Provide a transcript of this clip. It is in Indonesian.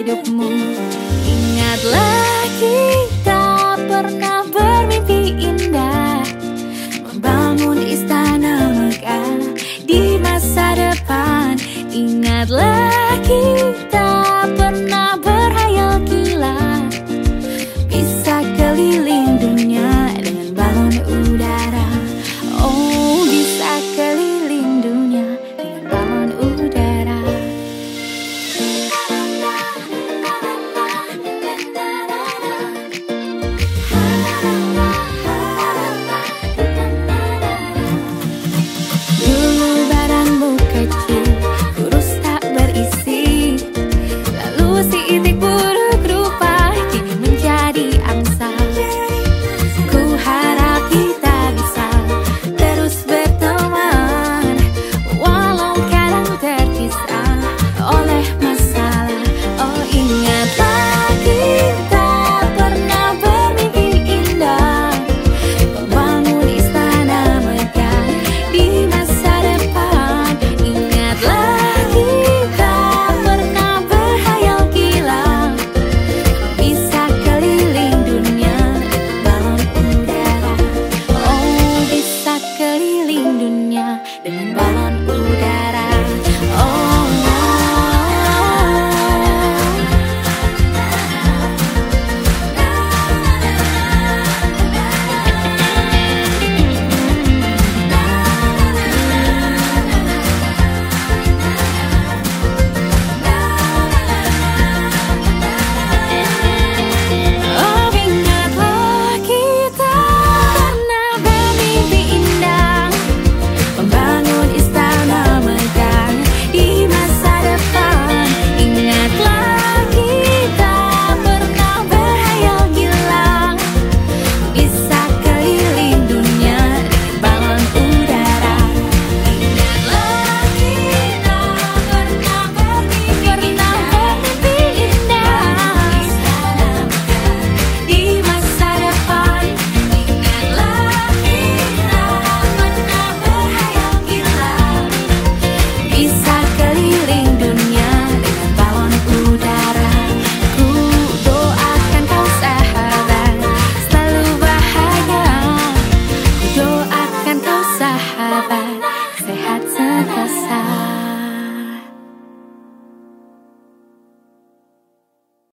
hidupmu. Ingatlah kita pernah bermimpi indah, membangun istana megah di masa depan. Ingatlah kita pernah berhayal gila, bisa keliling dunia dengan balon udara. Oh, bisa keliling dunia dengan balon udara. Dulu badanmu kecil, kurus tak berisi, lalu si itik buruk rupa kini menjadi angsa. Ku harap kita bisa terus berteman, walau kadang terpisah oleh masalah. Oh, ingatlah kita pernah bermimpi indah, membangun istana megah di masa depan. Ingatlah kita pernah berhayal gila, bisa keliling dunia dengan balon udara. Oh, bisa keliling dunia dengan balon udara. Oh, oh, ingatlah kita pernah bermimpi indah, membangun istana megah di masa depan. Ingatlah kita pernah berhayal gila, bisa keliling dunia dengan balon udara. Ingatlah kita pernah bermimpi indah, di masa depan. Ingatlah kita pernah berhayal gila, bisa keliling dunia dengan balon udara. Ku doakan kau sahabat selalu bahagia, ku doakan kau sahabat